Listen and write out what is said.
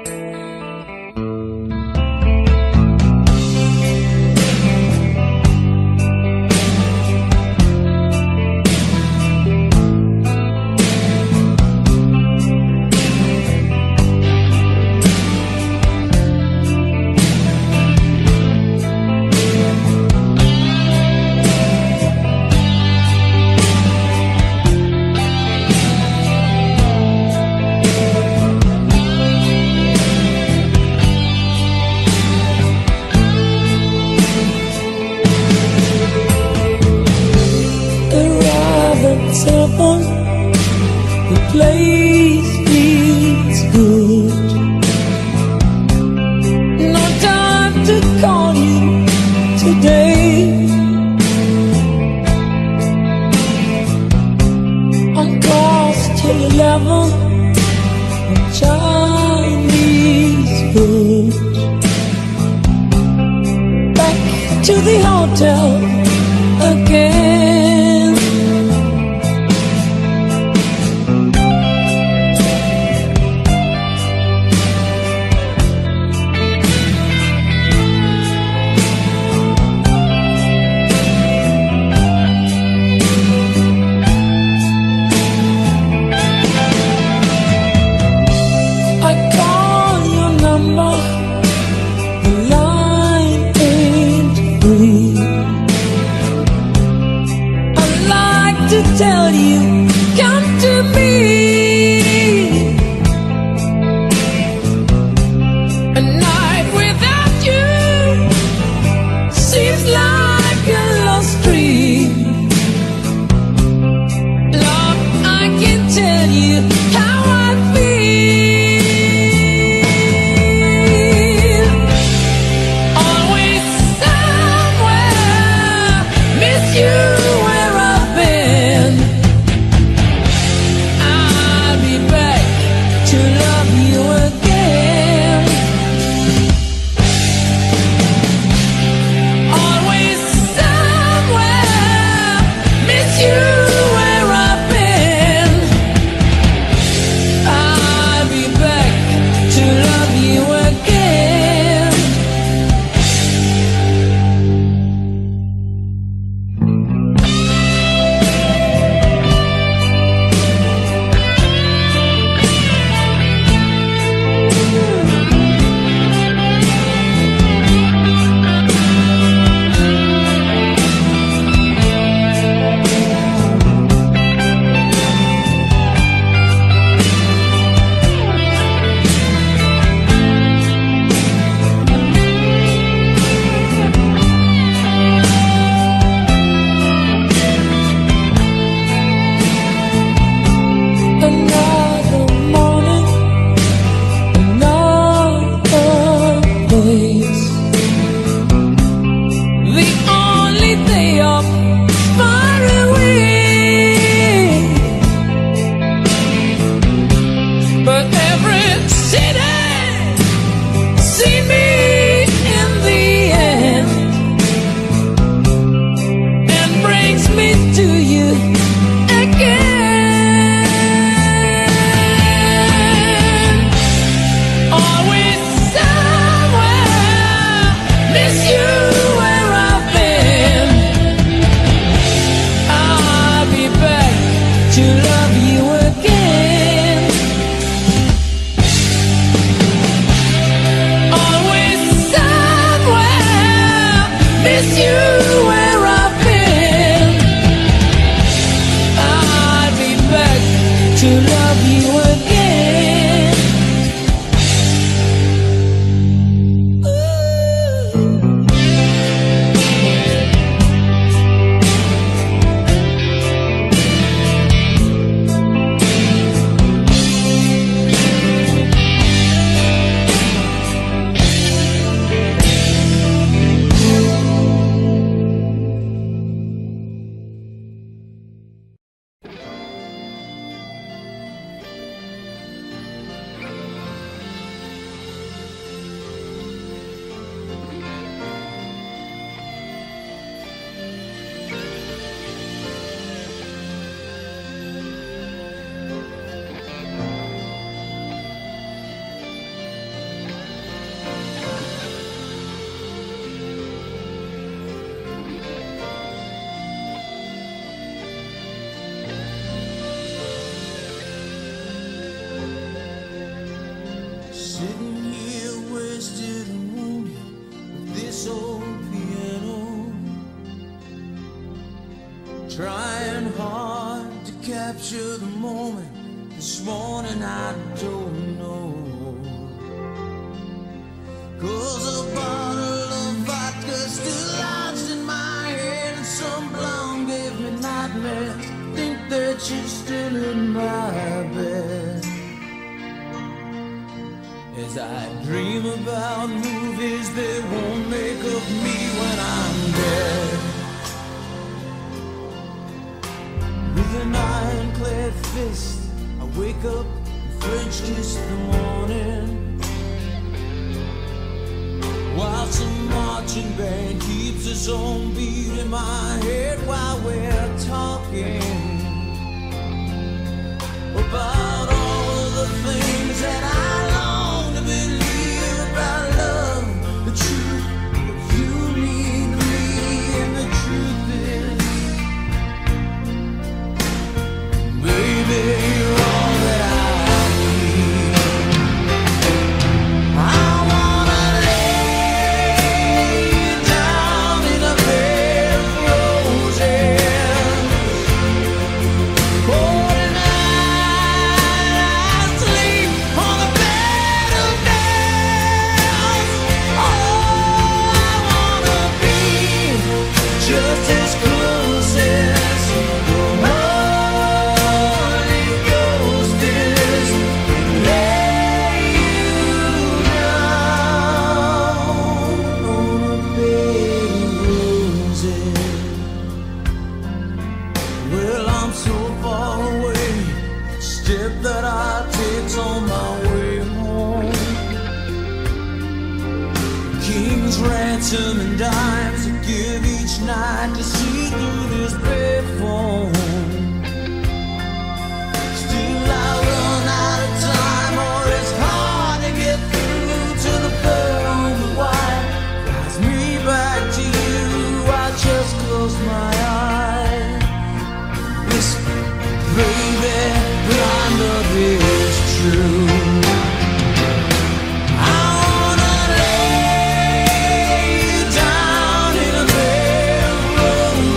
The place feels good. No time to call you today. On course till 11 on Chinese food. Back to the hotel again. Sitting here wasted and wounded with this old piano, trying hard to capture the moment. This morning I don't know, 'cause a bottle of vodka still lodged in my head, and some blonde gave me nightmares. Think that she's still in my bed. As I dream about movies that won't make of me when I'm dead. With an ironclad fist, I wake up and French kiss the morning, while some marching band keeps its own beat in my head while we're talking about all of the things that I long to believe about love, the truth that you mean to me, and the truth is, baby, you're all that I need. I wanna lay you down in a bed of roses, holding I sleep on a bed of nails. Oh, I wanna be just as close as the Holy Ghost is, and lay you down on a bed of roses. Well, I'm so far away, step that I take on my way home. King's ransom and dimes I give each night to see through this bed phone.